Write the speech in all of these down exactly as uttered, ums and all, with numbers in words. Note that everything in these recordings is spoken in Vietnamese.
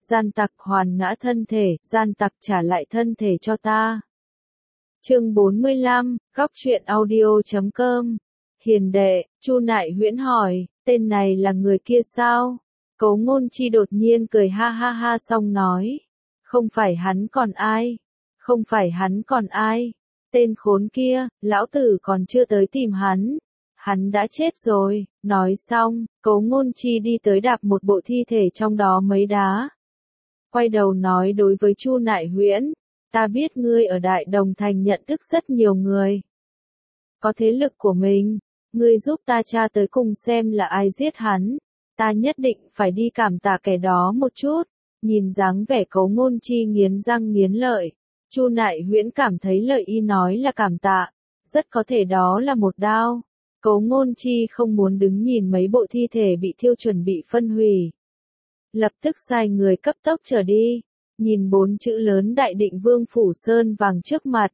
gian tặc hoàn ngã thân thể, gian tặc trả lại thân thể cho ta. Chương bốn mươi lăm, góc truyện audio chấm com. Hiền đệ, Chu Nại Huyễn hỏi, tên này là người kia sao? Cố Ngôn Chi đột nhiên cười ha ha ha xong nói, không phải hắn còn ai? Không phải hắn còn ai? Tên khốn kia, lão tử còn chưa tới tìm hắn. Hắn đã chết rồi. Nói xong, Cố Ngôn Chi đi tới đạp một bộ thi thể trong đó mấy đá. Quay đầu nói đối với Chu Nại Huyễn, ta biết ngươi ở Đại Đồng Thành nhận thức rất nhiều người. Có thế lực của mình, ngươi giúp ta tra tới cùng xem là ai giết hắn. Ta nhất định phải đi cảm tạ kẻ đó một chút. Nhìn dáng vẻ Cố Ngôn Chi nghiến răng nghiến lợi. Chu Nại Huyễn cảm thấy lời y nói là cảm tạ. Rất có thể đó là một đao. Cố Ngôn Chi không muốn đứng nhìn mấy bộ thi thể bị thiêu chuẩn bị phân hủy. Lập tức sai người cấp tốc trở đi. Nhìn bốn chữ lớn Đại Định Vương Phủ Sơn vàng trước mặt.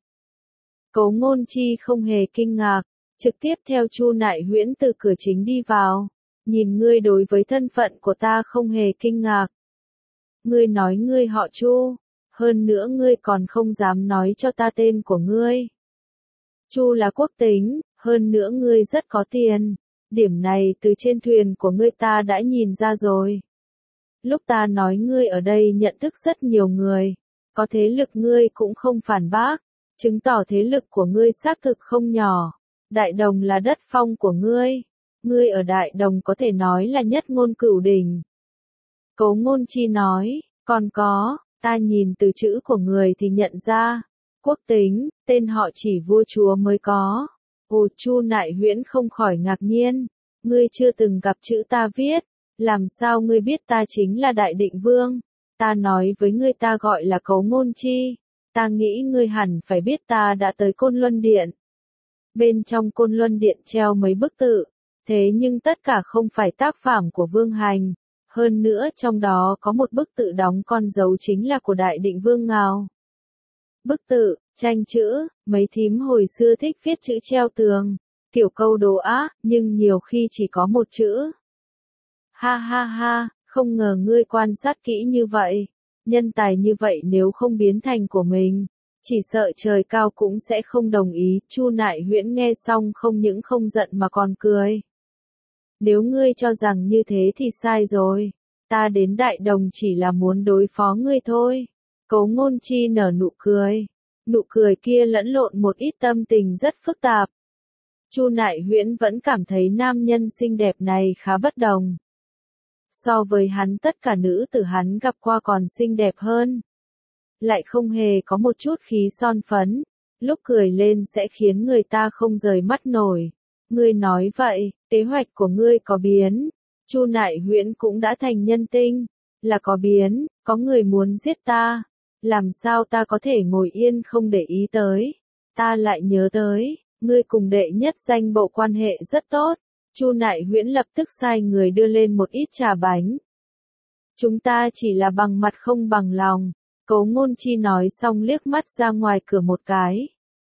Cố Ngôn Chi không hề kinh ngạc. Trực tiếp theo Chu Nại Huyễn từ cửa chính đi vào. Nhìn ngươi đối với thân phận của ta không hề kinh ngạc. Ngươi nói ngươi họ Chu. Hơn nữa ngươi còn không dám nói cho ta tên của ngươi. Chu là quốc tính, hơn nữa ngươi rất có tiền. Điểm này từ trên thuyền của ngươi ta đã nhìn ra rồi. Lúc ta nói ngươi ở đây nhận thức rất nhiều người. Có thế lực ngươi cũng không phản bác. Chứng tỏ thế lực của ngươi xác thực không nhỏ. Đại Đồng là đất phong của ngươi. Ngươi ở Đại Đồng có thể nói là nhất ngôn cửu đỉnh. Cố Ngôn Chi nói, còn có, ta nhìn từ chữ của người thì nhận ra. Quốc tính, tên họ chỉ vua chúa mới có. Ồ, Chu Nại Huyễn không khỏi ngạc nhiên. Ngươi chưa từng gặp chữ ta viết. Làm sao ngươi biết ta chính là Đại Định Vương? Ta nói với ngươi ta gọi là Cố Ngôn Chi. Ta nghĩ ngươi hẳn phải biết ta đã tới Côn Luân Điện. Bên trong Côn Luân Điện treo mấy bức tự. Thế nhưng tất cả không phải tác phẩm của Vương Hành. Hơn nữa trong đó có một bức tự đóng con dấu chính là của Đại Định Vương Ngao. Bức tự, tranh chữ, mấy thím hồi xưa thích viết chữ treo tường. Kiểu câu đố á, nhưng nhiều khi chỉ có một chữ. Ha ha ha, không ngờ ngươi quan sát kỹ như vậy. Nhân tài như vậy nếu không biến thành của mình, chỉ sợ trời cao cũng sẽ không đồng ý. Chu Nại Huyễn nghe xong không những không giận mà còn cười. Nếu ngươi cho rằng như thế thì sai rồi. Ta đến Đại Đồng chỉ là muốn đối phó ngươi thôi. Cố Ngôn Chi nở nụ cười. Nụ cười kia lẫn lộn một ít tâm tình rất phức tạp. Chu Nại Huyễn vẫn cảm thấy nam nhân xinh đẹp này khá bất đồng. So với hắn tất cả nữ tử hắn gặp qua còn xinh đẹp hơn. Lại không hề có một chút khí son phấn. Lúc cười lên sẽ khiến người ta không rời mắt nổi. Ngươi nói vậy, kế hoạch của ngươi có biến. Chu Nại Huyễn cũng đã thành nhân tinh. Là có biến, có người muốn giết ta. Làm sao ta có thể ngồi yên không để ý tới. Ta lại nhớ tới, ngươi cùng đệ nhất danh bộ quan hệ rất tốt. Chu Nại Huyễn lập tức sai người đưa lên một ít trà bánh. Chúng ta chỉ là bằng mặt không bằng lòng. Cố Ngôn Chi nói xong liếc mắt ra ngoài cửa một cái.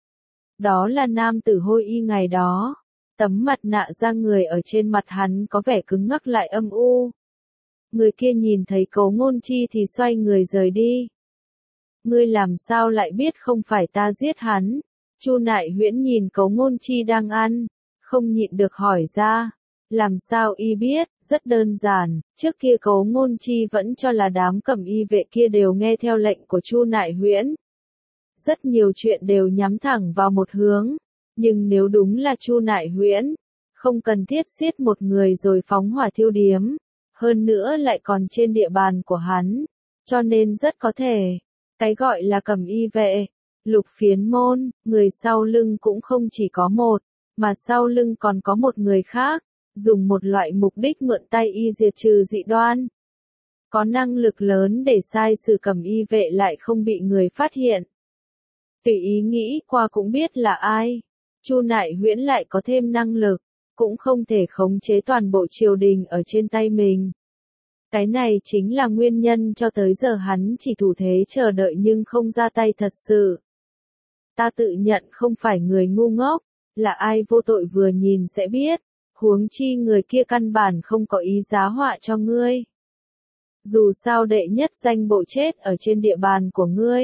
Đó là nam tử Hôi Y ngày đó. Tấm mặt nạ da người ở trên mặt hắn có vẻ cứng ngắc lại âm u. Người kia nhìn thấy Cố Ngôn Chi thì xoay người rời đi. Ngươi làm sao lại biết không phải ta giết hắn? Chu Nại Huyễn nhìn Cố Ngôn Chi đang ăn, không nhịn được hỏi ra. Làm sao y biết? Rất đơn giản, trước kia Cố Ngôn Chi vẫn cho là đám cẩm y vệ kia đều nghe theo lệnh của Chu Nại Huyễn. Rất nhiều chuyện đều nhắm thẳng vào một hướng. Nhưng nếu đúng là Chu Nại Huyễn, không cần thiết giết một người rồi phóng hỏa thiêu điếm, hơn nữa lại còn trên địa bàn của hắn, cho nên rất có thể, cái gọi là cẩm y vệ, Lục Phiến Môn, người sau lưng cũng không chỉ có một, mà sau lưng còn có một người khác, dùng một loại mục đích mượn tay y diệt trừ dị đoan. Có năng lực lớn để sai sự cẩm y vệ lại không bị người phát hiện. Tùy ý nghĩ qua cũng biết là ai. Chu Nại Huyễn lại có thêm năng lực, cũng không thể khống chế toàn bộ triều đình ở trên tay mình. Cái này chính là nguyên nhân cho tới giờ hắn chỉ thủ thế chờ đợi nhưng không ra tay thật sự. Ta tự nhận không phải người ngu ngốc, là ai vô tội vừa nhìn sẽ biết, huống chi người kia căn bản không có ý giá họa cho ngươi. Dù sao đệ nhất danh bộ chết ở trên địa bàn của ngươi.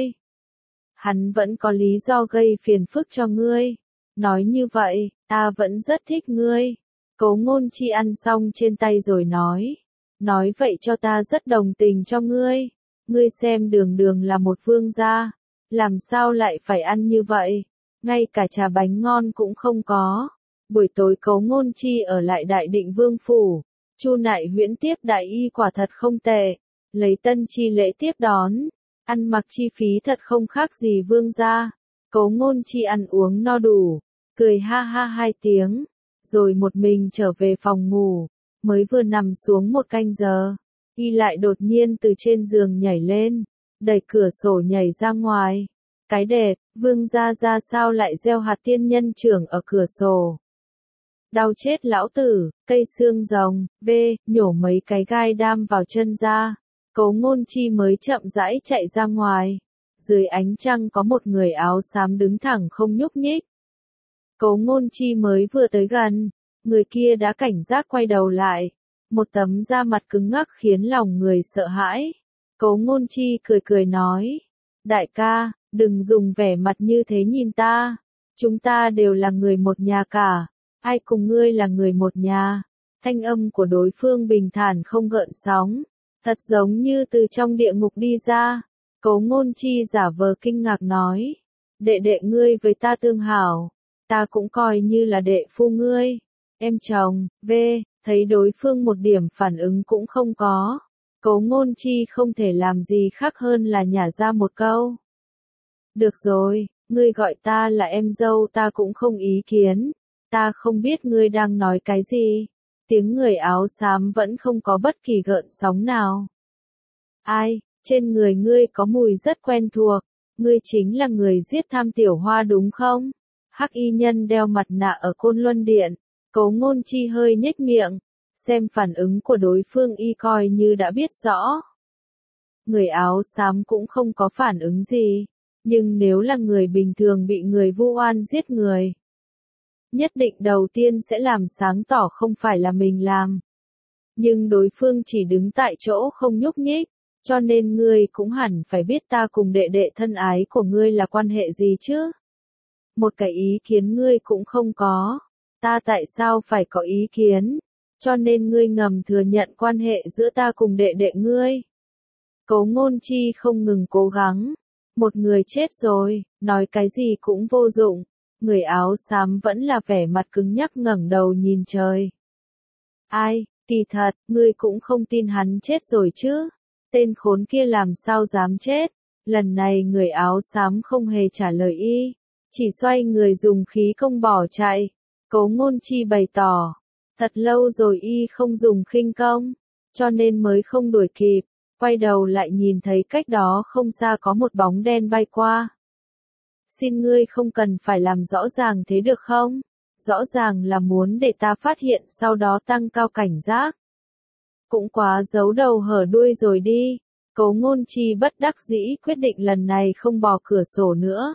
Hắn vẫn có lý do gây phiền phức cho ngươi. Nói như vậy, ta vẫn rất thích ngươi. Cố Ngôn Chi ăn xong trên tay rồi nói. Nói vậy cho ta rất đồng tình cho ngươi. Ngươi xem đường đường là một vương gia. Làm sao lại phải ăn như vậy? Ngay cả trà bánh ngon cũng không có. Buổi tối Cố Ngôn Chi ở lại Đại Định Vương Phủ. Chu Nại Huyễn tiếp đại y quả thật không tệ. Lấy tân chi lễ tiếp đón. Ăn mặc chi phí thật không khác gì vương gia. Cố Ngôn Chi ăn uống no đủ. Cười ha ha hai tiếng. Rồi một mình trở về phòng ngủ. Mới vừa nằm xuống một canh giờ. Y lại đột nhiên từ trên giường nhảy lên. Đẩy cửa sổ nhảy ra ngoài. Cái đệt, vương gia ra sao lại gieo hạt tiên nhân trưởng ở cửa sổ. Đau chết lão tử, cây xương rồng, v, nhổ mấy cái gai đam vào chân ra. Cố Ngôn Chi mới chậm rãi chạy ra ngoài. Dưới ánh trăng có một người áo xám đứng thẳng không nhúc nhích. Cố Ngôn Chi mới vừa tới gần, người kia đã cảnh giác quay đầu lại. Một tấm da mặt cứng ngắc khiến lòng người sợ hãi. Cố Ngôn Chi cười cười nói. Đại ca, đừng dùng vẻ mặt như thế nhìn ta. Chúng ta đều là người một nhà cả. Ai cùng ngươi là người một nhà. Thanh âm của đối phương bình thản không gợn sóng. Thật giống như từ trong địa ngục đi ra. Cố Ngôn Chi giả vờ kinh ngạc nói. Đệ đệ ngươi với ta tương hảo. Ta cũng coi như là đệ phu ngươi. Em chồng, v, thấy đối phương một điểm phản ứng cũng không có. Cố Ngôn Chi không thể làm gì khác hơn là nhả ra một câu. Được rồi, ngươi gọi ta là em dâu ta cũng không ý kiến. Ta không biết ngươi đang nói cái gì. Tiếng người áo xám vẫn không có bất kỳ gợn sóng nào. Ai, trên người ngươi có mùi rất quen thuộc. Ngươi chính là người giết Tham Tiểu Hoa đúng không? Hắc y nhân đeo mặt nạ ở Côn Luân Điện. Cố Ngôn Chi hơi nhếch miệng. Xem phản ứng của đối phương y coi như đã biết rõ. Người áo xám cũng không có phản ứng gì. Nhưng nếu là người bình thường bị người vu oan giết người. Nhất định đầu tiên sẽ làm sáng tỏ không phải là mình làm. Nhưng đối phương chỉ đứng tại chỗ không nhúc nhích. Cho nên ngươi cũng hẳn phải biết ta cùng đệ đệ thân ái của ngươi là quan hệ gì chứ. Một cái ý kiến ngươi cũng không có. Ta tại sao phải có ý kiến? Cho nên ngươi ngầm thừa nhận quan hệ giữa ta cùng đệ đệ ngươi. Cố Ngôn Chi không ngừng cố gắng. Một người chết rồi, nói cái gì cũng vô dụng. Người áo xám vẫn là vẻ mặt cứng nhắc ngẩng đầu nhìn trời. Ai, kỳ thật, ngươi cũng không tin hắn chết rồi chứ. Tên khốn kia làm sao dám chết. Lần này người áo xám không hề trả lời y. Chỉ xoay người dùng khí công bỏ chạy. Cố Ngôn Chi bày tỏ. Thật lâu rồi y không dùng khinh công. Cho nên mới không đuổi kịp. Quay đầu lại nhìn thấy cách đó không xa có một bóng đen bay qua. Xin ngươi không cần phải làm rõ ràng thế được không? Rõ ràng là muốn để ta phát hiện sau đó tăng cao cảnh giác. Cũng quá giấu đầu hở đuôi rồi đi. Cố Ngôn Chi bất đắc dĩ quyết định lần này không bò cửa sổ nữa.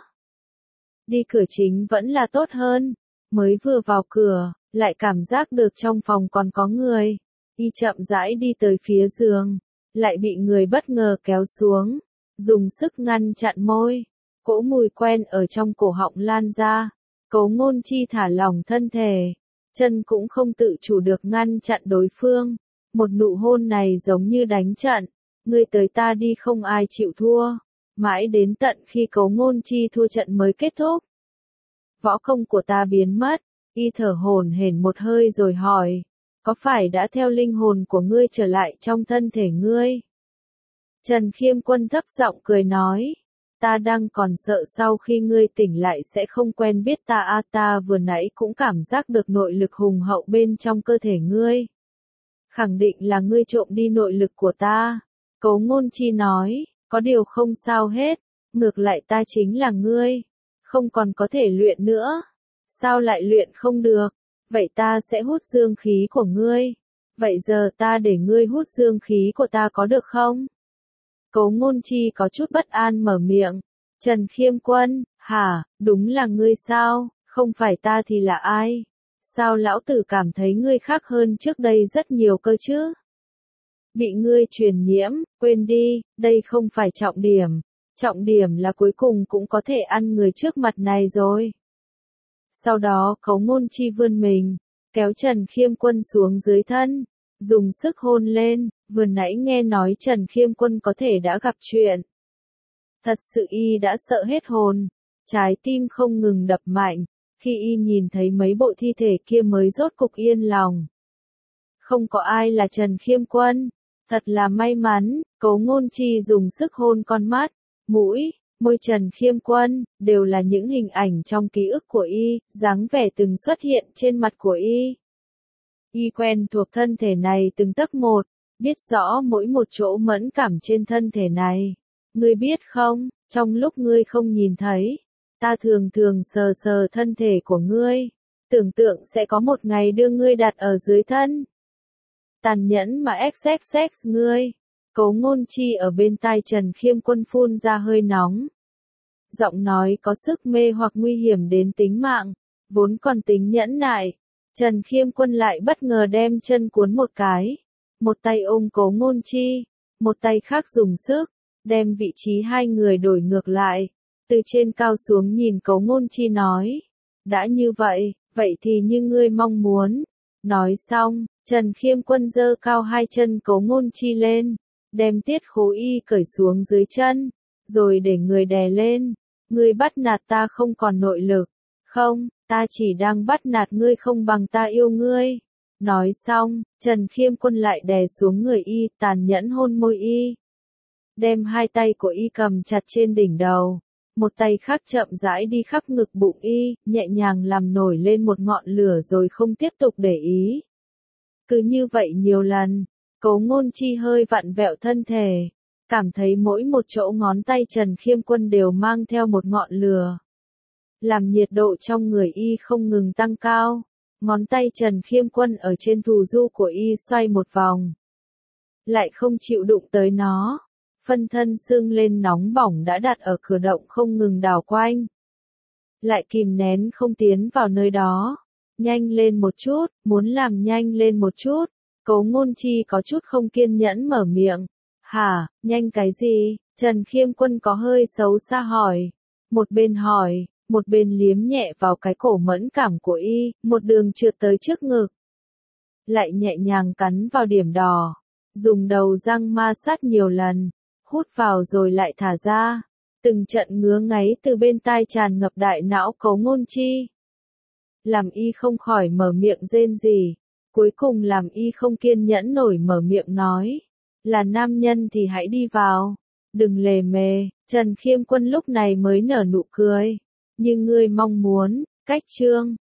Đi cửa chính vẫn là tốt hơn. Mới vừa vào cửa, lại cảm giác được trong phòng còn có người. Y chậm rãi đi tới phía giường. Lại bị người bất ngờ kéo xuống. Dùng sức ngăn chặn môi. Cỗ mùi quen ở trong cổ họng lan ra. Cố Ngôn Chi thả lỏng thân thể. Chân cũng không tự chủ được ngăn chặn đối phương. Một nụ hôn này giống như đánh trận. Ngươi tới ta đi không ai chịu thua. Mãi đến tận khi Cố Ngôn Chi thua trận mới kết thúc. Võ công của ta biến mất. Y thở hổn hển một hơi rồi hỏi. Có phải đã theo linh hồn của ngươi trở lại trong thân thể ngươi? Trần Khiêm Quân thấp giọng cười nói. Ta đang còn sợ sau khi ngươi tỉnh lại sẽ không quen biết ta a ta vừa nãy cũng cảm giác được nội lực hùng hậu bên trong cơ thể ngươi. Khẳng định là ngươi trộm đi nội lực của ta. Cố Ngôn Chi nói, có điều không sao hết, ngược lại ta chính là ngươi. Không còn có thể luyện nữa. Sao lại luyện không được? Vậy ta sẽ hút dương khí của ngươi. Vậy giờ ta để ngươi hút dương khí của ta có được không? Cố Ngôn Chi có chút bất an mở miệng. Trần Khiêm Quân, hả, đúng là ngươi sao, không phải ta thì là ai? Sao lão tử cảm thấy ngươi khác hơn trước đây rất nhiều cơ chứ? bị ngươi truyền nhiễm, quên đi, đây không phải trọng điểm. Trọng điểm là cuối cùng cũng có thể ăn người trước mặt này rồi. Sau đó Cấu Ngôn Chi vươn mình, kéo Trần Khiêm Quân xuống dưới thân, dùng sức hôn lên, vừa nãy nghe nói Trần Khiêm Quân có thể đã gặp chuyện. Thật sự y đã sợ hết hồn, trái tim không ngừng đập mạnh, khi y nhìn thấy mấy bộ thi thể kia mới rốt cục yên lòng. Không có ai là Trần Khiêm Quân, thật là may mắn. Cấu Ngôn Chi dùng sức hôn con mắt, mũi, môi Trần Khiêm Quân, đều là những hình ảnh trong ký ức của y, dáng vẻ từng xuất hiện trên mặt của y. Y quen thuộc thân thể này từng tấc một, biết rõ mỗi một chỗ mẫn cảm trên thân thể này. Ngươi biết không, trong lúc ngươi không nhìn thấy, ta thường thường sờ sờ thân thể của ngươi, tưởng tượng sẽ có một ngày đưa ngươi đặt ở dưới thân. Tàn nhẫn mà xxx ngươi. Cấu Ngôn Chi ở bên tai Trần Khiêm Quân phun ra hơi nóng. Giọng nói có sức mê hoặc nguy hiểm đến tính mạng, vốn còn tính nhẫn nại. Trần Khiêm Quân lại bất ngờ đem chân cuốn một cái. Một tay ôm Cấu Ngôn Chi, một tay khác dùng sức, đem vị trí hai người đổi ngược lại. Từ trên cao xuống nhìn Cấu Ngôn Chi nói. Đã như vậy, vậy thì như ngươi mong muốn. Nói xong, Trần Khiêm Quân giơ cao hai chân Cấu Ngôn Chi lên, đem tiết khố y cởi xuống dưới chân, rồi để người đè lên. Ngươi bắt nạt ta không còn nội lực. Không, ta chỉ đang bắt nạt ngươi không bằng ta yêu ngươi. Nói xong, Trần Khiêm Quân lại đè xuống người y, tàn nhẫn hôn môi y. Đem hai tay của y cầm chặt trên đỉnh đầu. Một tay khác chậm rãi đi khắp ngực bụng y, nhẹ nhàng làm nổi lên một ngọn lửa rồi không tiếp tục để ý. Cứ như vậy nhiều lần, Cấu Ngôn Chi hơi vặn vẹo thân thể, cảm thấy mỗi một chỗ ngón tay Trần Khiêm Quân đều mang theo một ngọn lửa. Làm nhiệt độ trong người y không ngừng tăng cao, ngón tay Trần Khiêm Quân ở trên thù du của y xoay một vòng. Lại không chịu đụng tới nó. Phân thân sưng lên nóng bỏng đã đặt ở cửa động không ngừng đảo quanh. Lại kìm nén không tiến vào nơi đó. Nhanh lên một chút, muốn làm nhanh lên một chút. Cấu Ngôn Chi có chút không kiên nhẫn mở miệng. Hả, nhanh cái gì? Trần Khiêm Quân có hơi xấu xa hỏi. Một bên hỏi, một bên liếm nhẹ vào cái cổ mẫn cảm của y, một đường trượt tới trước ngực. Lại nhẹ nhàng cắn vào điểm đỏ. Dùng đầu răng ma sát nhiều lần. Hút vào rồi lại thả ra. Từng trận ngứa ngáy từ bên tai tràn ngập đại não Cấu Ngôn Chi. Làm y không khỏi mở miệng rên rỉ. Cuối cùng làm y không kiên nhẫn nổi mở miệng nói. Là nam nhân thì hãy đi vào. Đừng lề mề. Trần Khiêm Quân lúc này mới nở nụ cười. Như ngươi mong muốn. Cách chương.